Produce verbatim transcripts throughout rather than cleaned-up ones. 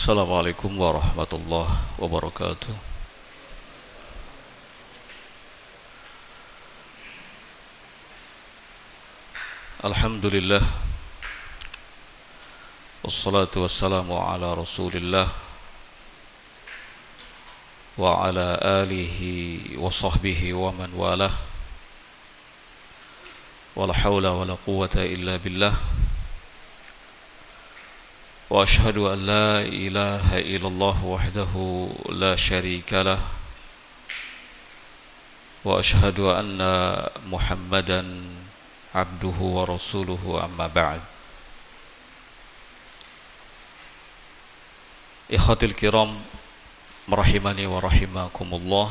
Assalamualaikum warahmatullahi wabarakatuh. Alhamdulillah, wassalatu wassalamu ala rasulillah wa ala alihi wa sahbihi wa man walah. Wala hawla wala quwwata illa billah. Wa ashhadu an la ilaha illallah wahdahu la syarika lah. Wa ashhadu anna Muhammadan abduhu wa rasuluhu, amma ba'd. Ikhatil kiram, rahimani wa rahimakumullah.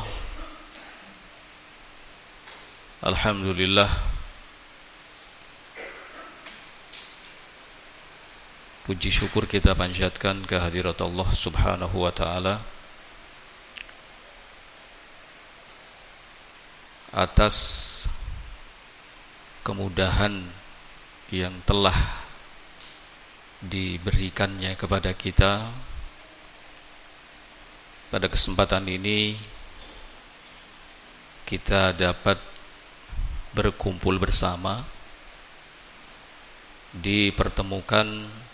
Alhamdulillah, puji syukur kita panjatkan kehadirat Allah subhanahu wa ta'ala atas kemudahan yang telah diberikannya kepada kita. Pada kesempatan ini kita dapat berkumpul bersama, dipertemukan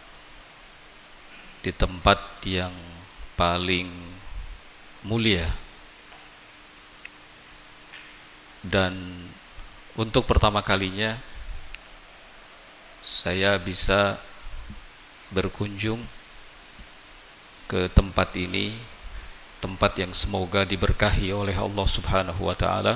di tempat yang paling mulia, dan untuk pertama kalinya saya bisa berkunjung ke tempat ini, tempat yang semoga diberkahi oleh Allah subhanahu wa ta'ala,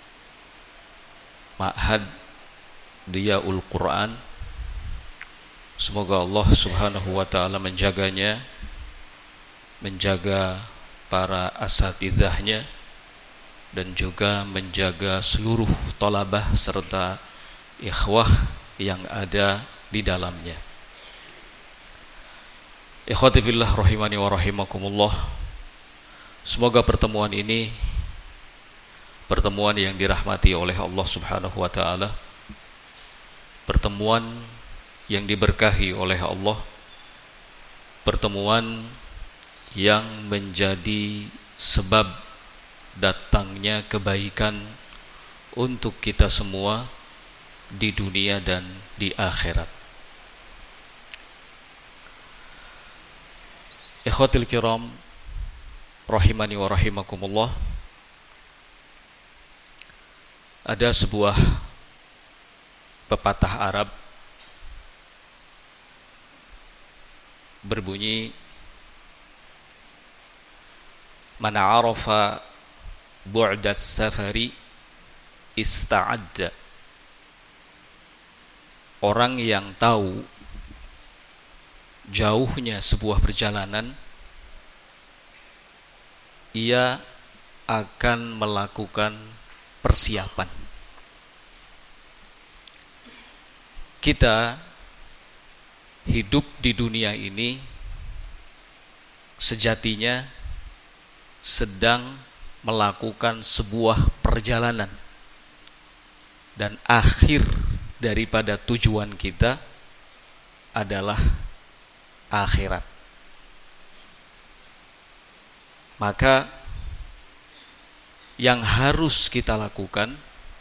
Ma'had Diyaul Quran. Semoga Allah subhanahu wa ta'ala menjaganya, menjaga para asatidahnya, dan juga menjaga seluruh thalabah serta ikhwah yang ada di dalamnya. Ikhwati fillah rahimani wa rahimakumullah. Semoga pertemuan ini pertemuan yang dirahmati oleh Allah subhanahu wa ta'ala, pertemuan yang diberkahi oleh Allah, pertemuan yang menjadi sebab datangnya kebaikan untuk kita semua di dunia dan di akhirat. Ikhwatil kiram, rahimani wa rahimakumullah. Ada sebuah pepatah Arab berbunyi, man 'arafa bu'das safari ista'adda. Orang yang tahu jauhnya sebuah perjalanan, ia akan melakukan persiapan. Kita hidup di dunia ini sejatinya sedang melakukan sebuah perjalanan, dan akhir daripada tujuan kita adalah akhirat. Maka yang harus kita lakukan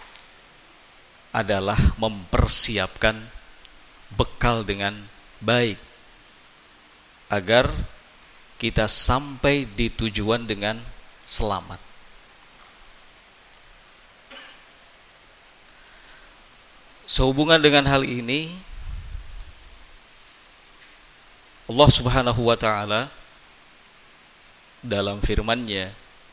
adalah mempersiapkan bekal dengan baik agar kita sampai di tujuan dengan selamat. Sehubungan dengan hal ini, Allah subhanahu wa ta'ala dalam firman-Nya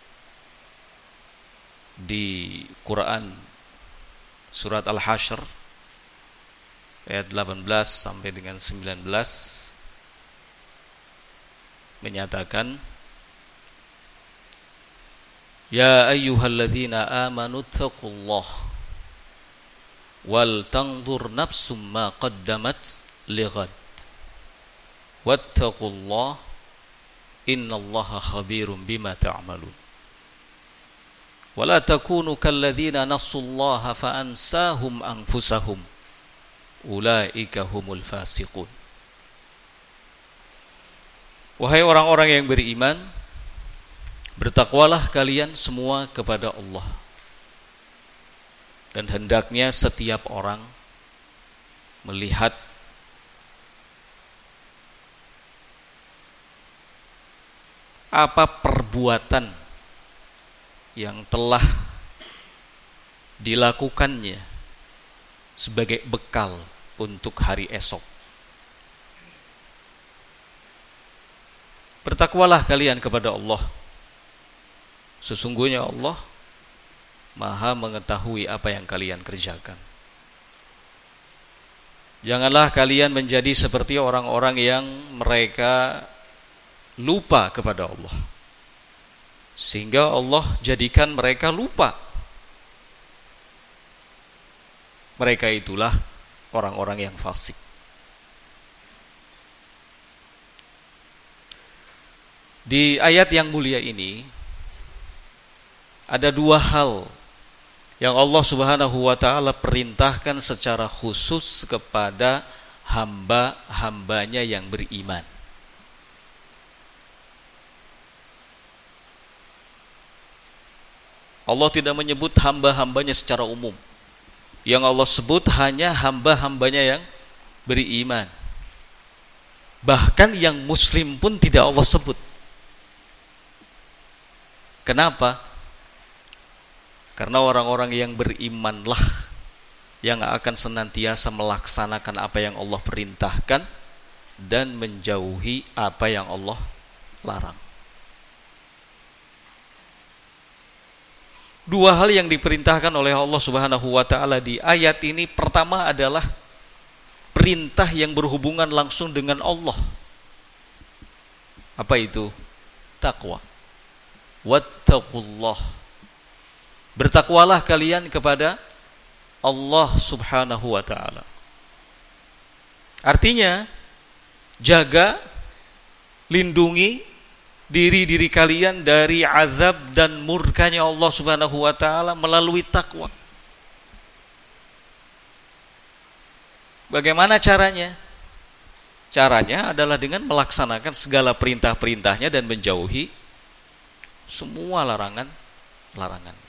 di Quran surat Al-Hasyr ayat delapan belas sampai dengan sembilan belas menyatakan, ya ayyuhalladzina amanu taqullah wal tanzur nafsum ma qaddamat lighad wattaqullah innallaha khabirum bima ta'malun wala takunu kalladzina nasullaha fa ansahum anfusahum ulaika humul fasiqun. Wahai orang-orang yang beriman, bertakwalah kalian semua kepada Allah. Dan hendaknya setiap orang melihat apa perbuatan yang telah dilakukannya sebagai bekal untuk hari esok. Bertakwalah kalian kepada Allah. Sesungguhnya Allah Maha mengetahui apa yang kalian kerjakan. Janganlah kalian menjadi seperti orang-orang yang mereka lupa kepada Allah, sehingga Allah jadikan mereka lupa. Mereka itulah orang-orang yang fasik. Di ayat yang mulia ini ada dua hal yang Allah Subhanahu wa ta'ala perintahkan secara khusus kepada hamba-hambanya yang beriman. Allah tidak menyebut hamba-hambanya secara umum. Yang Allah sebut hanya hamba-hambanya yang beriman. Bahkan yang muslim pun tidak Allah sebut. Kenapa? Karena orang-orang yang berimanlah yang akan senantiasa melaksanakan apa yang Allah perintahkan dan menjauhi apa yang Allah larang. Dua hal yang diperintahkan oleh Allah Subhanahu wa ta'ala di ayat ini. Pertama adalah perintah yang berhubungan langsung dengan Allah. Apa itu? Taqwa. Wattaqullah. Bertakwalah kalian kepada Allah Subhanahu wa ta'ala. Artinya, jaga, lindungi diri-diri kalian dari azab dan murkanya Allah Subhanahu wa ta'ala melalui takwa. Bagaimana caranya? Caranya adalah dengan melaksanakan segala perintah-perintahnya dan menjauhi semua larangan-larangannya.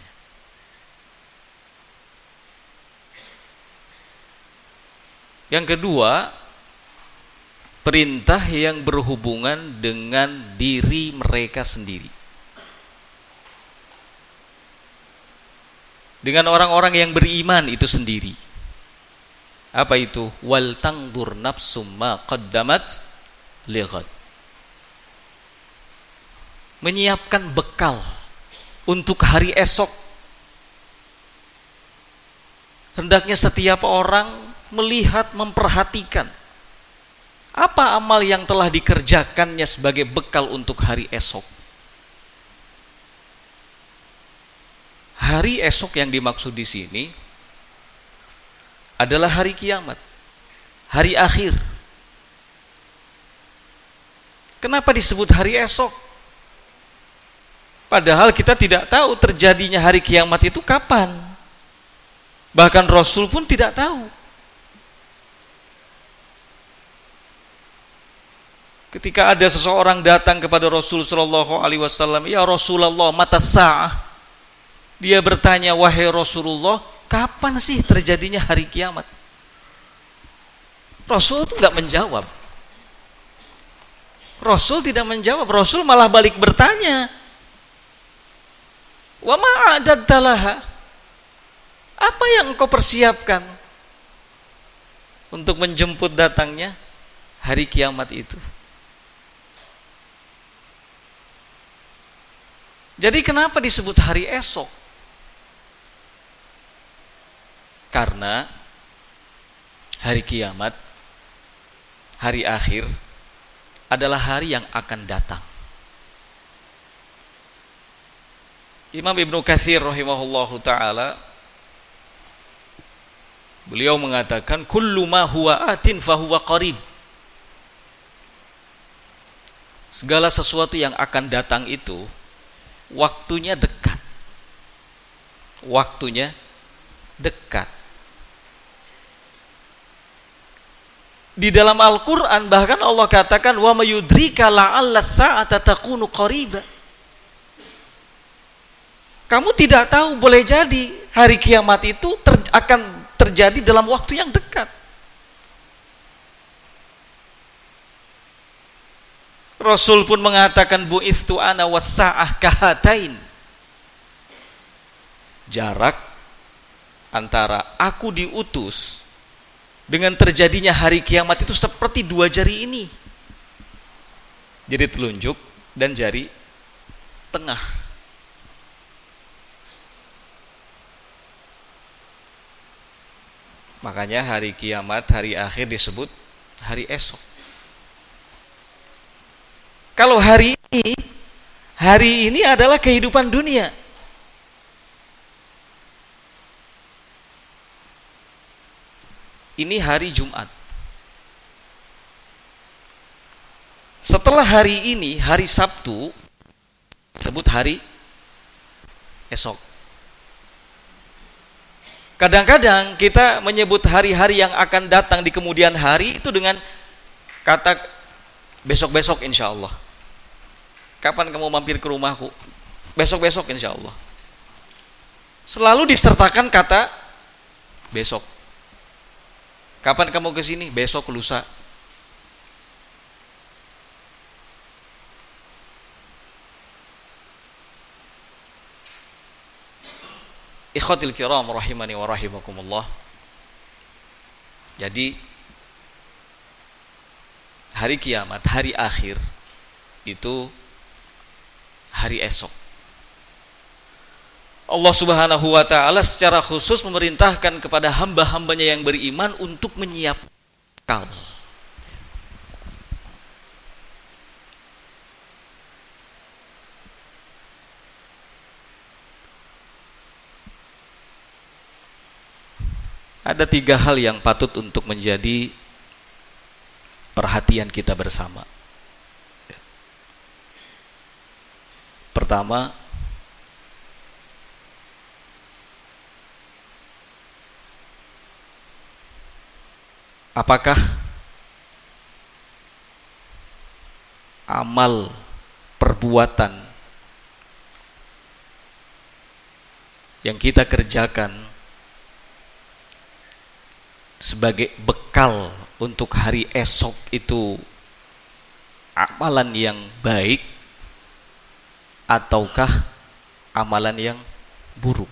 Yang kedua, perintah yang berhubungan dengan diri mereka sendiri. Dengan orang-orang yang beriman itu sendiri. Apa itu? Wal tangdur nafsum ma qaddamat lighad. Menyiapkan bekal untuk hari esok. Hendaknya setiap orang melihat, memperhatikan apa amal yang telah dikerjakannya sebagai bekal untuk hari esok. Hari esok yang dimaksud di sini adalah hari kiamat, hari akhir. Kenapa disebut hari esok? Padahal kita tidak tahu terjadinya hari kiamat itu kapan. Bahkan Rasul pun tidak tahu. Ketika ada seseorang datang kepada Rasul sallallahu alaihi wasallam, "Ya Rasulullah, mata sa'ah?" Dia bertanya, "Wahai Rasulullah, kapan sih terjadinya hari kiamat?" Rasul itu enggak menjawab. Rasul tidak menjawab, Rasul malah balik bertanya, "Wa ma a'dadta laha?" Apa yang engkau persiapkan untuk menjemput datangnya hari kiamat itu? Jadi kenapa disebut hari esok? Karena hari kiamat, hari akhir adalah hari yang akan datang. Imam Ibnu Katsir rahimahullahu taala, beliau mengatakan kullu ma huwa atin fahuwa qarib. Segala sesuatu yang akan datang itu waktunya dekat. Waktunya dekat. Di dalam Al-Quran bahkan Allah katakan wa mayudrika la'alla sa'ata takunu qariba. Kamu tidak tahu, boleh jadi hari kiamat itu ter, akan terjadi dalam waktu yang dekat. Rasul pun mengatakan bu'ithtu ana was-sa'ah kahatain. Jarak antara aku diutus dengan terjadinya hari kiamat itu seperti dua jari ini. Jari telunjuk dan jari tengah. Makanya hari kiamat, hari akhir disebut hari esok. Kalau hari ini, hari ini adalah kehidupan dunia. Ini hari Jumat. Setelah hari ini, hari Sabtu, disebut hari esok. Kadang-kadang kita menyebut hari-hari yang akan datang di kemudian hari itu dengan kata besok-besok insya Allah. Kapan kamu mampir ke rumahku? Besok-besok insya Allah. Selalu disertakan kata besok. Kapan kamu ke sini? Besok, lusa. Ikhwatil kiram rahimani wa rahimakumullah. Jadi hari kiamat, hari akhir itu hari esok. Allah Subhanahu wa ta'ala secara khusus memerintahkan kepada hamba-hambanya yang beriman untuk menyiapkan bekal. Ada tiga hal yang patut untuk menjadi perhatian kita bersama. Pertama, apakah amal perbuatan yang kita kerjakan sebagai bekal untuk hari esok itu amalan yang baik ataukah amalan yang buruk?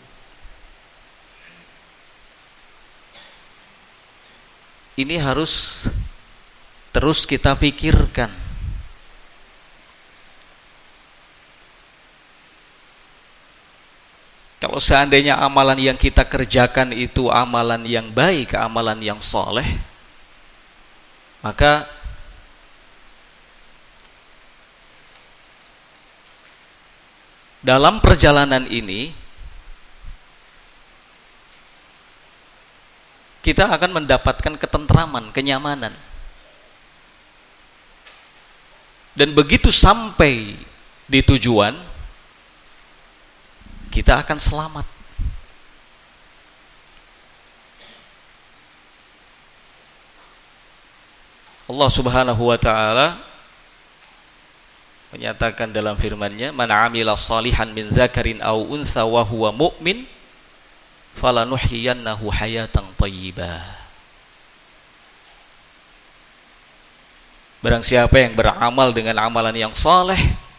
Ini harus terus kita pikirkan. Kalau seandainya amalan yang kita kerjakan itu amalan yang baik, amalan yang soleh, maka dalam perjalanan ini kita akan mendapatkan ketentraman, kenyamanan. Dan begitu sampai di tujuan, kita akan selamat. Allah Subhanahu wa ta'ala menyatakan dalam firman-Nya, "Man 'amila shalihan min dzakarin aw untha wa huwa mu'min, falanuhyiyannahu hayatan thayyibah." Barang siapa yang beramal dengan amalan yang saleh,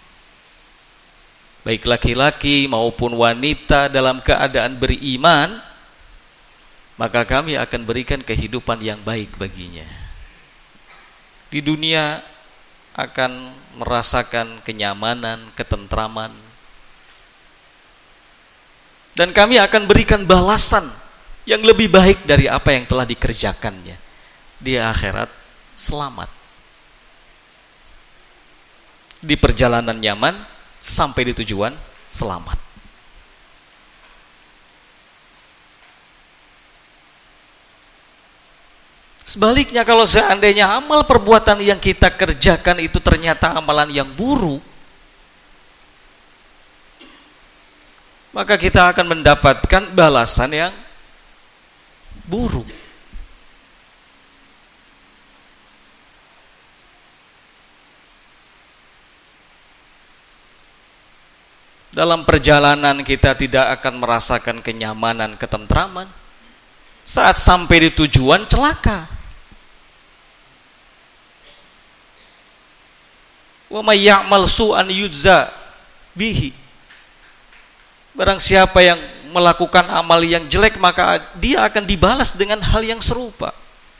baik laki-laki maupun wanita dalam keadaan beriman, maka kami akan berikan kehidupan yang baik baginya. Di dunia akan merasakan kenyamanan, ketentraman, dan kami akan berikan balasan yang lebih baik dari apa yang telah dikerjakannya. Di akhirat selamat, di perjalanan nyaman, sampai di tujuan selamat. Sebaliknya, kalau seandainya amal perbuatan yang kita kerjakan itu ternyata amalan yang buruk, maka kita akan mendapatkan balasan yang buruk. Dalam perjalanan kita tidak akan merasakan kenyamanan, ketentraman. Saat sampai di tujuan celaka. Wa may ya'mal su'an yujza bihi. Barang siapa yang melakukan amal yang jelek, maka dia akan dibalas dengan hal yang serupa.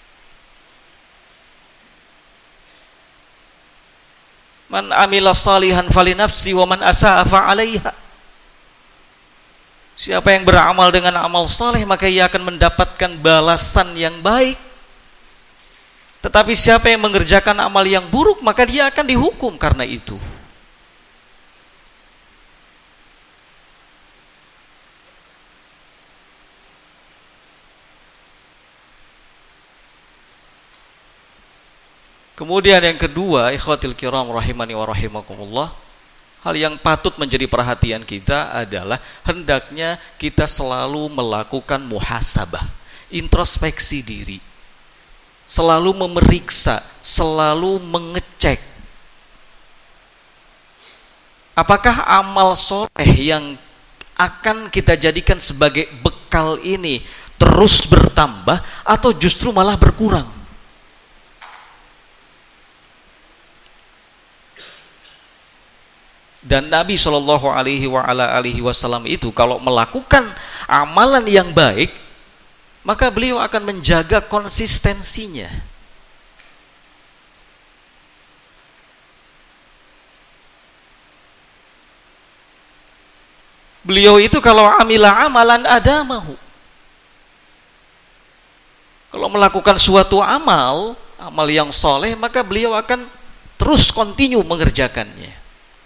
Man amila salihan falinafsi wa man asa'a fa'alaiha. Siapa yang beramal dengan amal saleh, maka ia akan mendapatkan balasan yang baik. Tetapi siapa yang mengerjakan amal yang buruk, maka dia akan dihukum karena itu. Kemudian yang kedua, ikhwatil kiram rahimani wa rahimakumullah, hal yang patut menjadi perhatian kita adalah hendaknya kita selalu melakukan muhasabah, introspeksi diri, selalu memeriksa, selalu mengecek apakah amal soleh yang akan kita jadikan sebagai bekal ini terus bertambah atau justru malah berkurang. Dan Nabi Shallallahu Alaihi Wasallam itu kalau melakukan amalan yang baik, maka beliau akan menjaga konsistensinya. Beliau itu kalau amila amalan adamahu, kalau melakukan suatu amal, amal yang soleh, maka beliau akan terus continue mengerjakannya.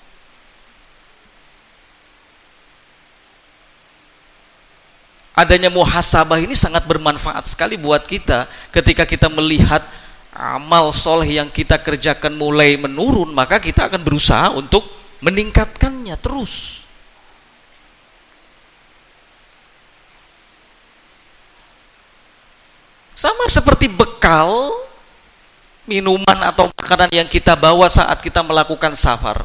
Adanya muhasabah ini sangat bermanfaat sekali buat kita. Ketika kita melihat amal soleh yang kita kerjakan mulai menurun, maka kita akan berusaha untuk meningkatkannya terus. Sama seperti bekal minuman atau makanan yang kita bawa saat kita melakukan safar.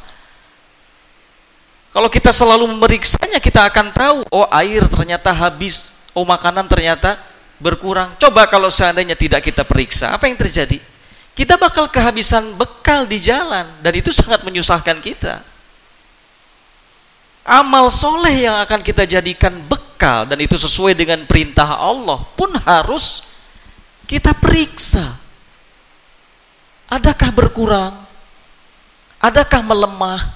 Kalau kita selalu memeriksanya, kita akan tahu, oh air ternyata habis, oh makanan ternyata berkurang. Coba kalau seandainya tidak kita periksa, apa yang terjadi? Kita bakal kehabisan bekal di jalan, dan itu sangat menyusahkan kita. Amal soleh yang akan kita jadikan bekal, dan itu sesuai dengan perintah Allah, pun harus kita periksa. Adakah berkurang? Adakah melemah?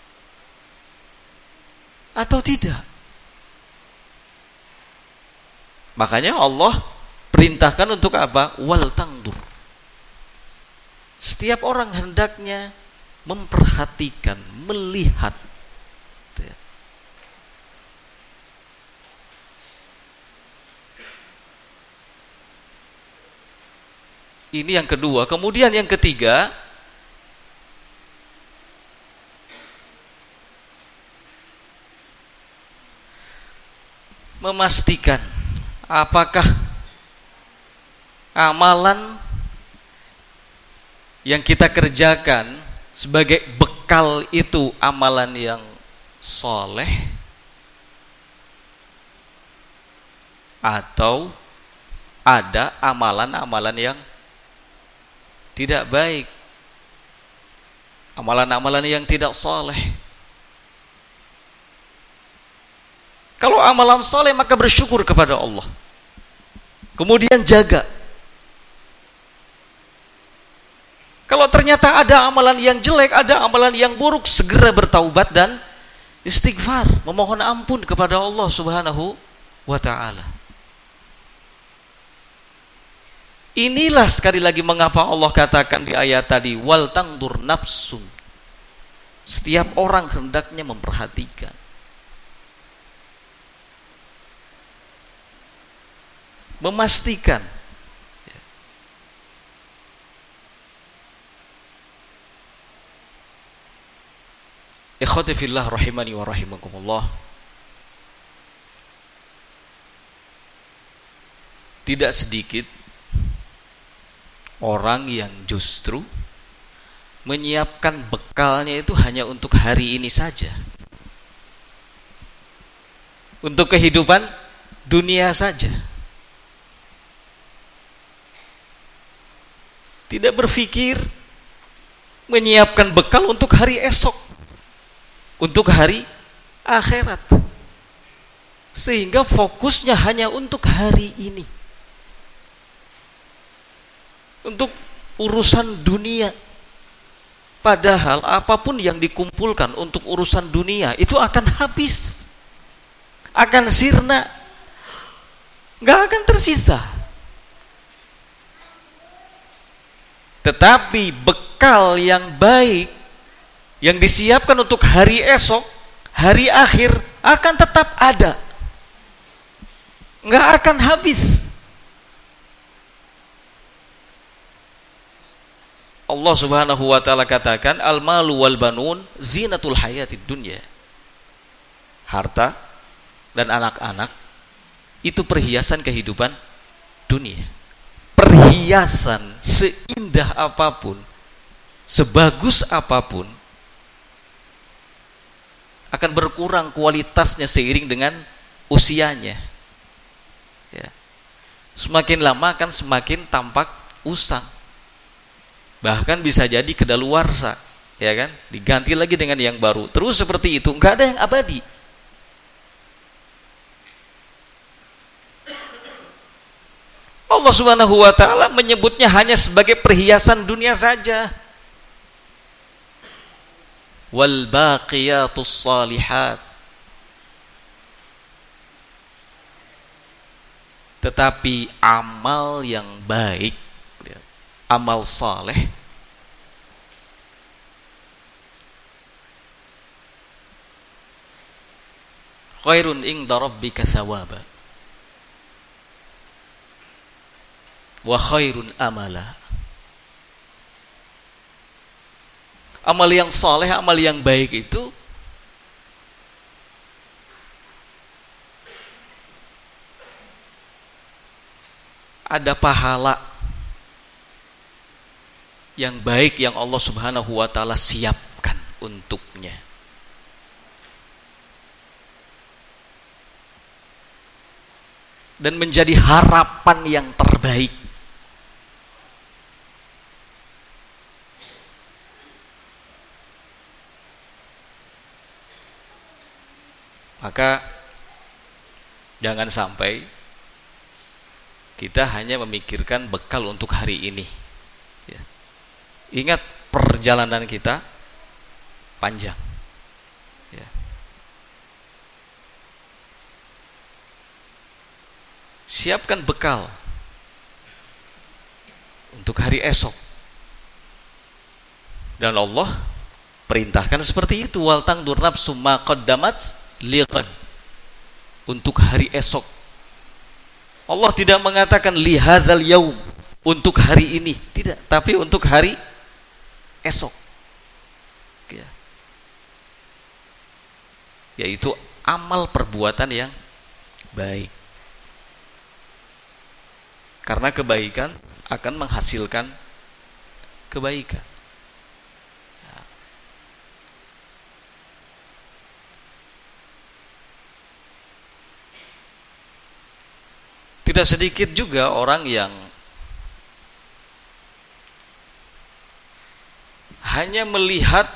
Atau tidak? Makanya Allah perintahkan untuk apa? Wal tangdur. Setiap orang hendaknya memperhatikan, melihat. Ini yang kedua. Kemudian yang ketiga, memastikan apakah amalan yang kita kerjakan sebagai bekal itu amalan yang soleh atau ada amalan-amalan yang tidak baik, amalan-amalan yang tidak soleh. Kalau amalan soleh maka bersyukur kepada Allah. Kemudian jaga. Kalau ternyata ada amalan yang jelek, ada amalan yang buruk, segera bertaubat dan istighfar, memohon ampun kepada Allah Subhanahu wa ta'ala. Inilah sekali lagi mengapa Allah katakan di ayat tadi, wal tangdur nafsun. Setiap orang hendaknya memperhatikan. Memastikan. Ikhwati fillah rahimani wa rahimakumullah. Tidak sedikit orang yang justru menyiapkan bekalnya itu hanya untuk hari ini saja. untuk kehidupan dunia saja. Tidak berpikir menyiapkan bekal untuk hari esok, untuk hari akhirat. Sehingga fokusnya hanya untuk hari ini, untuk urusan dunia. Padahal apapun yang dikumpulkan untuk urusan dunia itu akan habis, akan sirna, nggak akan tersisa. Tetapi bekal yang baik yang disiapkan untuk hari esok, hari akhir, akan tetap ada, nggak akan habis. Allah Subhanahu wa taala katakan, al-malu wal banun zinatul hayatid dunya. Harta dan anak-anak itu perhiasan kehidupan dunia. Perhiasan seindah apapun, sebagus apapun, akan berkurang kualitasnya seiring dengan usianya. Ya. Semakin lama akan semakin tampak usang. Bahkan bisa jadi kedaluarsa, ya kan? Diganti lagi dengan yang baru. Terus seperti itu, enggak ada yang abadi. Allah Subhanahu wa taala menyebutnya hanya sebagai perhiasan dunia saja. Wal baqiyatus shalihat. Tetapi amal yang baik, amal saleh, khairun inda rabbika thawaba wa khairun amala. Amal yang saleh, amal yang baik itu ada pahala yang baik yang Allah Subhanahu wa taala siapkan untuknya. Dan menjadi harapan yang terbaik. Maka jangan sampai kita hanya memikirkan bekal untuk hari ini. Ya. Ingat, perjalanan kita panjang. Ya. Siapkan bekal untuk hari esok. Dan Allah perintahkan seperti itu, wal tangdur nafsum ma qaddamat liqad, untuk hari esok. Allah tidak mengatakan li hadzal yaum, untuk hari ini, tidak, tapi untuk hari esok. Ya. Yaitu amal perbuatan yang baik. Karena kebaikan akan menghasilkan kebaikan. Tidak sedikit juga orang yang hanya melihat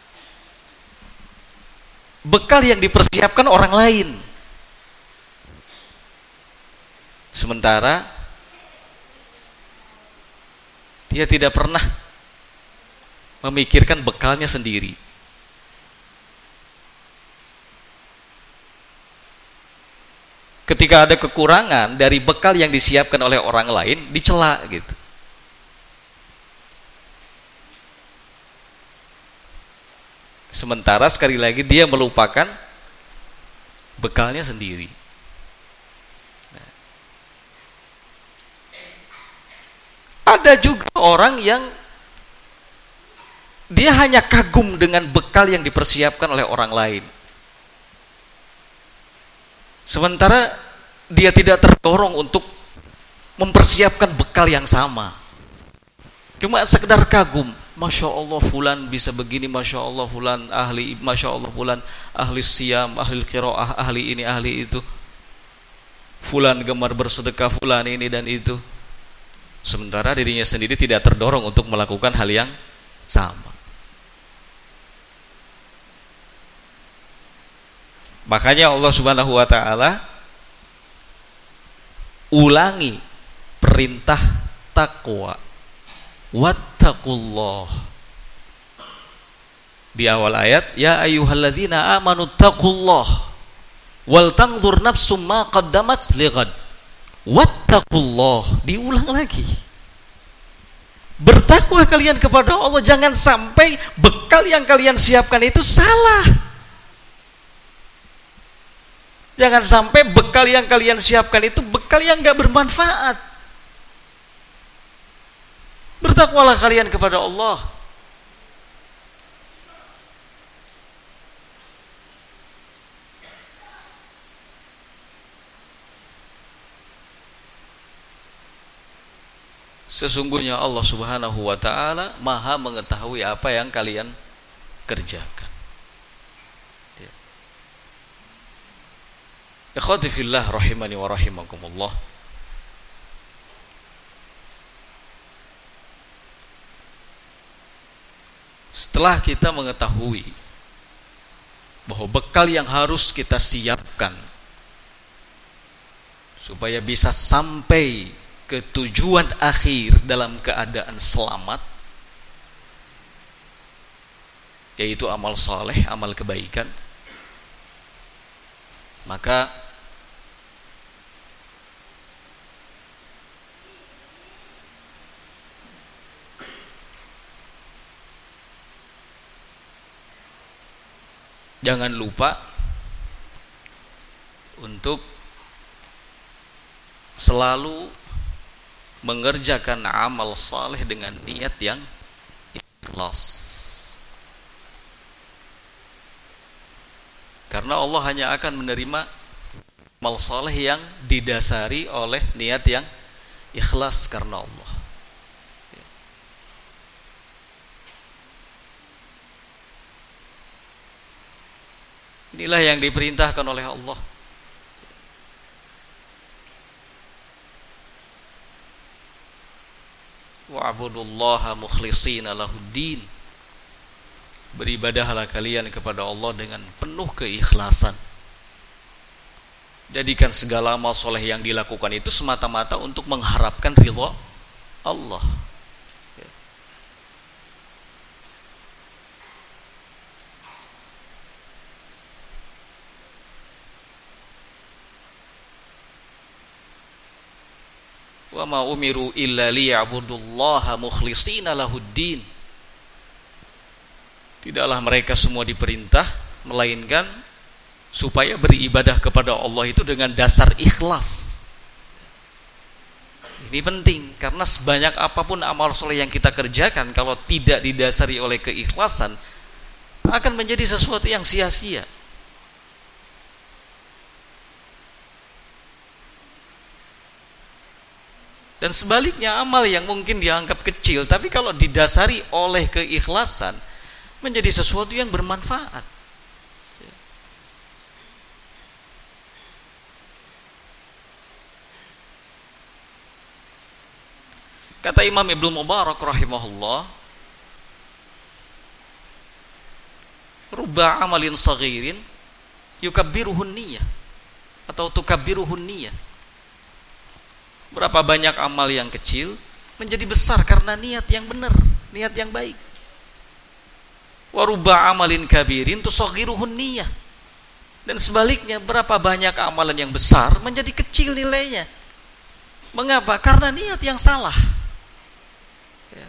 bekal yang dipersiapkan orang lain, sementara dia tidak pernah memikirkan bekalnya sendiri. Ketika ada kekurangan dari bekal yang disiapkan oleh orang lain, dicela gitu. Sementara sekali lagi dia melupakan bekalnya sendiri. Nah. Ada juga orang yang dia hanya kagum dengan bekal yang dipersiapkan oleh orang lain. Sementara dia tidak terdorong untuk mempersiapkan bekal yang sama. Cuma sekedar kagum. Masya Allah fulan bisa begini, Masya Allah fulan ahli, Masya Allah fulan ahli siyam, ahli qiraah, ahli ini, ahli itu. Fulan gemar bersedekah, fulan ini dan itu. Sementara dirinya sendiri tidak terdorong untuk melakukan hal yang sama. Makanya Allah Subhanahu wa taala ulangi perintah takwa. Wattaqullah. Di awal ayat, ya ayyuhalladzina amanu taqullah wal tanzur nafsum ma qaddamat lighad. Wattaqullah. Diulang lagi. Bertakwa kalian kepada Allah, jangan sampai bekal yang kalian siapkan itu salah. Jangan sampai bekal yang kalian siapkan itu bekal yang enggak bermanfaat. Bertakwalah kalian kepada Allah. Sesungguhnya Allah Subhanahu wa taala Maha mengetahui apa yang kalian kerjakan. Ya. Ikhwati fillah rahimani wa rahimakumullah. Setelah kita mengetahui bahwa bekal yang harus kita siapkan supaya bisa sampai ke tujuan akhir dalam keadaan selamat, yaitu amal saleh, amal kebaikan, maka jangan lupa untuk selalu mengerjakan amal saleh dengan niat yang ikhlas. Karena Allah hanya akan menerima amal saleh yang didasari oleh niat yang ikhlas karena Allah. Inilah yang diperintahkan oleh Allah. Wa'budullaha mukhlishina lahuddin. Beribadahlah kalian kepada Allah dengan penuh keikhlasan. Jadikan segala amal soleh yang dilakukan itu semata-mata untuk mengharapkan ridha Allah. Wa ma umiru illa liya'budullaha mukhlishina lahuddin. Tidaklah mereka semua diperintah melainkan supaya beribadah kepada Allah itu dengan dasar ikhlas. Ini penting karena sebanyak apapun amal soleh yang kita kerjakan kalau tidak didasari oleh keikhlasan akan menjadi sesuatu yang sia-sia. Dan sebaliknya amal yang mungkin dianggap kecil tapi kalau didasari oleh keikhlasan menjadi sesuatu yang bermanfaat. Kata Imam Ibnu Mubarak rahimahullah, rubba amalin saghirin yukabbiruhun niyah atau tukabbiruhun niyah. Berapa banyak amal yang kecil menjadi besar karena niat yang benar, niat yang baik. Wa rubba amalin kabirin tusaghiruhun niyah. Dan sebaliknya, berapa banyak amalan yang besar menjadi kecil nilainya. Mengapa? Karena niat yang salah. Ya.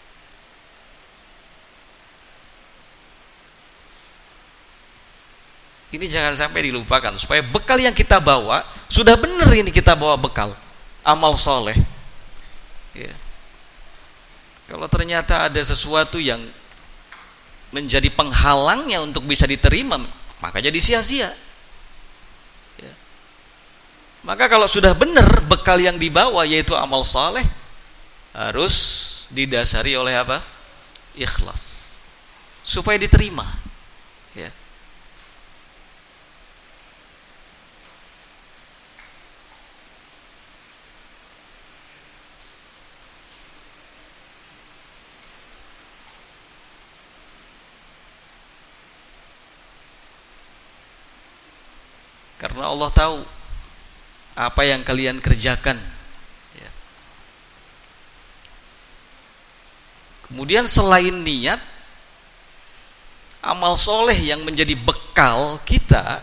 Ini jangan sampai dilupakan supaya bekal yang kita bawa sudah benar, ini kita bawa bekal amal soleh. Ya. Kalau ternyata ada sesuatu yang menjadi penghalangnya untuk bisa diterima, maka jadi sia-sia. Ya. Maka kalau sudah benar bekal yang dibawa yaitu amal soleh harus didasari oleh apa? ikhlas supaya diterima, ya. Karena Allah tahu apa yang kalian kerjakan, ya. Kemudian selain niat, amal soleh yang menjadi bekal kita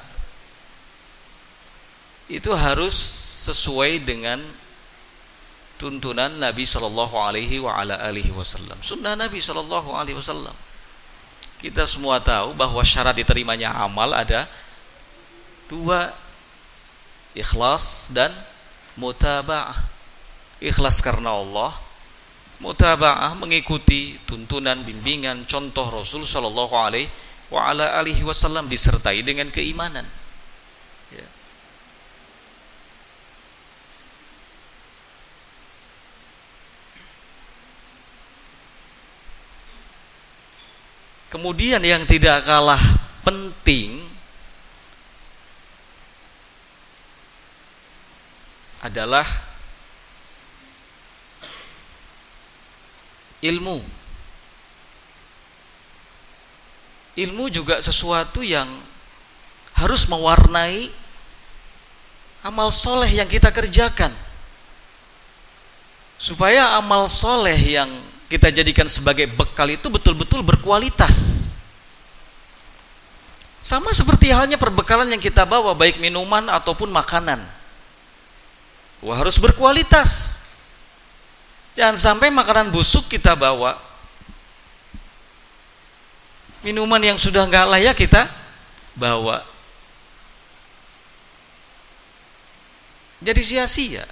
itu harus sesuai dengan tuntunan Nabi Shallallahu Alaihi Wasallam, sunnah Nabi Shallallahu Alaihi Wasallam. Kita semua tahu bahwa syarat diterimanya amal ada dua, ikhlas dan mutaba'ah. Ikhlas karena Allah, mutaba'ah mengikuti tuntunan, bimbingan, contoh Rasul sallallahu alaihi wa ala alihi wasallam disertai dengan keimanan, ya. Kemudian yang tidak kalah penting adalah ilmu. Ilmu juga sesuatu yang harus mewarnai amal soleh yang kita kerjakan, supaya amal soleh yang kita jadikan sebagai bekal itu betul-betul berkualitas. Sama seperti halnya perbekalan yang kita bawa, baik minuman ataupun makanan, wah, harus berkualitas. Jangan sampai makanan busuk kita bawa, minuman yang sudah nggak layak kita bawa, jadi sia-sia.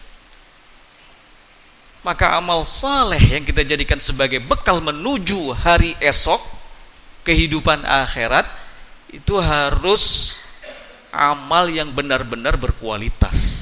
Maka amal saleh yang kita jadikan sebagai bekal menuju hari esok, kehidupan akhirat, itu harus amal yang benar-benar berkualitas,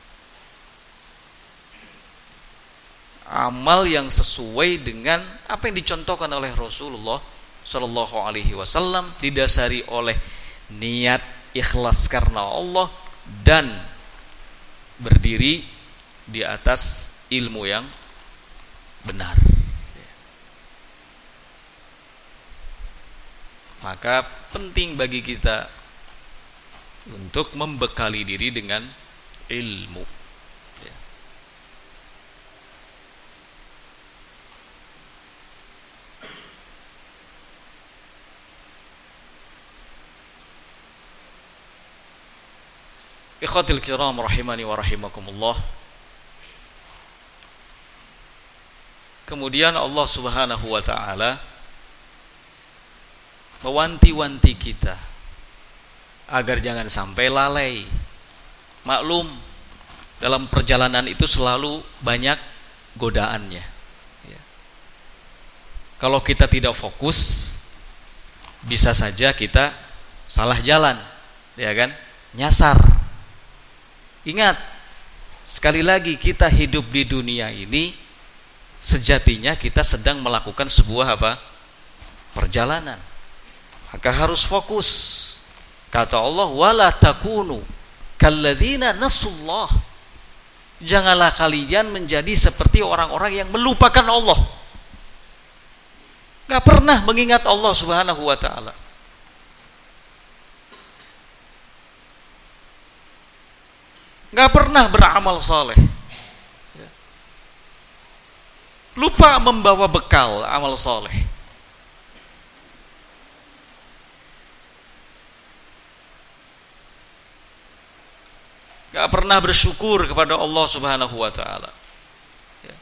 amal yang sesuai dengan apa yang dicontohkan oleh Rasulullah Shallallahu Alaihi Wasallam, didasari oleh niat ikhlas karena Allah dan berdiri di atas ilmu yang benar. Maka penting bagi kita untuk membekali diri dengan ilmu. Ikhwatil kiram rahimani wa rahimakumullah. Kemudian Allah Subhanahu wa taala mewanti-wanti kita agar jangan sampai lalai. Maklum, dalam perjalanan itu selalu banyak godaannya, ya. Kalau kita tidak fokus, bisa saja kita salah jalan, ya kan? Nyasar. Ingat, sekali lagi kita hidup di dunia ini sejatinya kita sedang melakukan sebuah apa? Perjalanan. Maka harus fokus. Kata Allah, wala takunu kalladzina nasullah. Janganlah kalian menjadi seperti orang-orang yang melupakan Allah, gak pernah mengingat Allah Subhanahu wa ta'ala. Gak pernah beramal saleh, lupa membawa bekal amal saleh. Gak pernah bersyukur kepada Allah Subhanahu wa ta'ala, ya.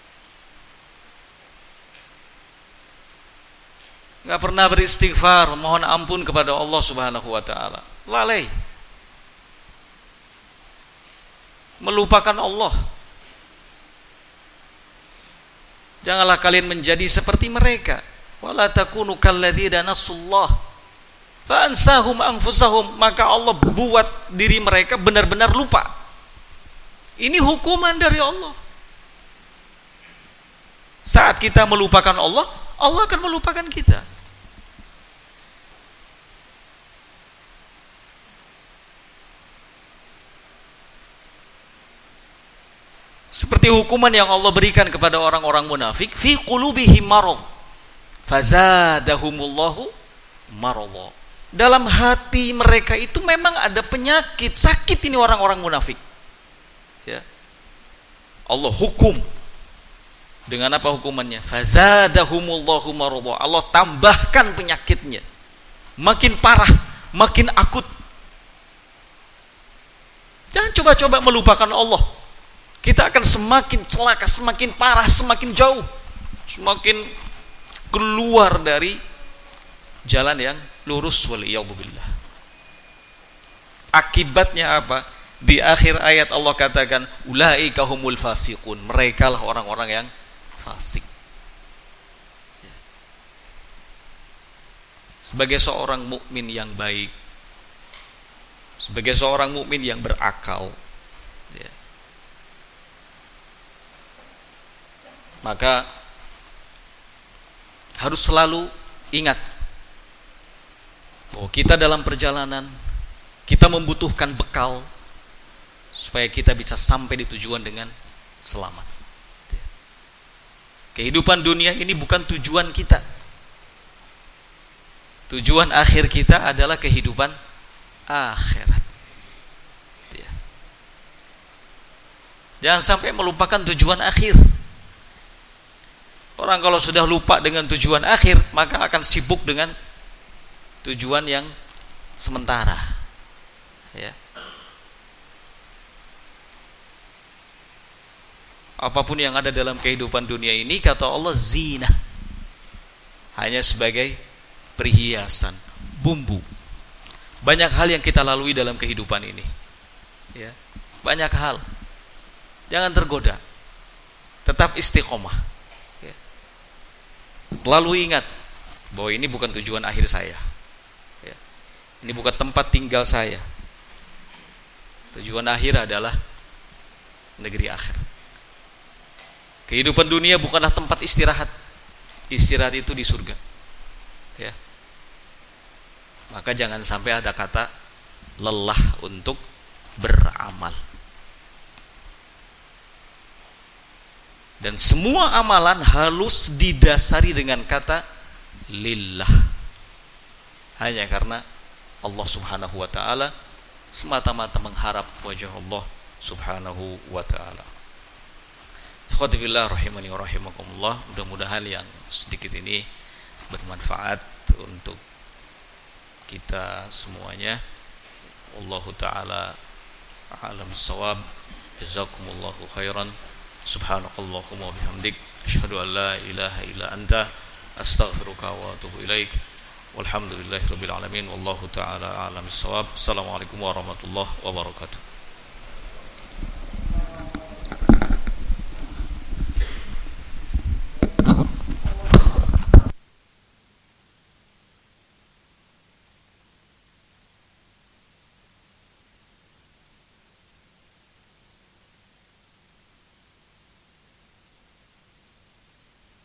Gak pernah beristighfar, mohon ampun kepada Allah Subhanahu wa ta'ala. Lalai, melupakan Allah. Janganlah kalian menjadi seperti mereka. Wala takunu kalladzina nasullah fa ansahum anfusahum. Maka Allah buat diri mereka benar-benar lupa. Ini hukuman dari Allah. Saat kita melupakan Allah, Allah akan melupakan kita. Seperti hukuman yang Allah berikan kepada orang-orang munafik, fi qulubihim marad fazadahumullahu marada. Dalam hati mereka itu memang ada penyakit, sakit ini orang-orang munafik. Ya. Allah hukum. Dengan apa hukumannya? Fazadahumullahu marada. Allah tambahkan penyakitnya. Makin parah, makin akut. Jangan coba-coba melupakan Allah. Kita akan semakin celaka, semakin parah, semakin jauh, semakin keluar dari jalan yang lurus, waliyadzubillah. Akibatnya apa? Di akhir ayat Allah katakan, ulaika humul fasiqun. Mereka lah orang-orang yang fasik. Sebagai seorang mukmin yang baik, sebagai seorang mukmin yang berakal, ya, maka harus selalu ingat bahwa kita dalam perjalanan, kita membutuhkan bekal supaya kita bisa sampai di tujuan dengan selamat. Kehidupan dunia ini bukan tujuan kita. Tujuan akhir kita adalah kehidupan akhirat. Jangan sampai melupakan tujuan akhir. Orang kalau sudah lupa dengan tujuan akhir, maka akan sibuk dengan tujuan yang sementara. Ya. Apapun yang ada dalam kehidupan dunia ini, kata Allah, zina, hanya sebagai perhiasan, bumbu. Banyak hal yang kita lalui dalam kehidupan ini. Ya. Banyak hal. Jangan tergoda. Tetap istiqomah. Selalu ingat bahwa ini bukan tujuan akhir saya, ya. Ini bukan tempat tinggal saya. Tujuan akhir adalah negeri akhir. Kehidupan dunia bukanlah tempat istirahat. Istirahat itu di surga, ya. Maka jangan sampai ada kata lelah untuk beramal. Dan semua amalan harus didasari dengan kata lillah. Hanya karena Allah Subhanahu wa taala, semata-mata mengharap wajah Allah Subhanahu wa taala. Ikhwati fillah rahimani wa rahimakumullah, mudah-mudahan yang sedikit ini bermanfaat untuk kita semuanya. Wallahu taala a'lam bissawab. Jazakumullahu khairan. Subhanakallahumma wa bihamdik, asyhadu an la ilaha illa anta, astaghfiruka wa atubu ilaik. Walhamdulillahirabbil alamin, wallahu taala a'lam bissawab. Assalamualaikum warahmatullahi wabarakatuh.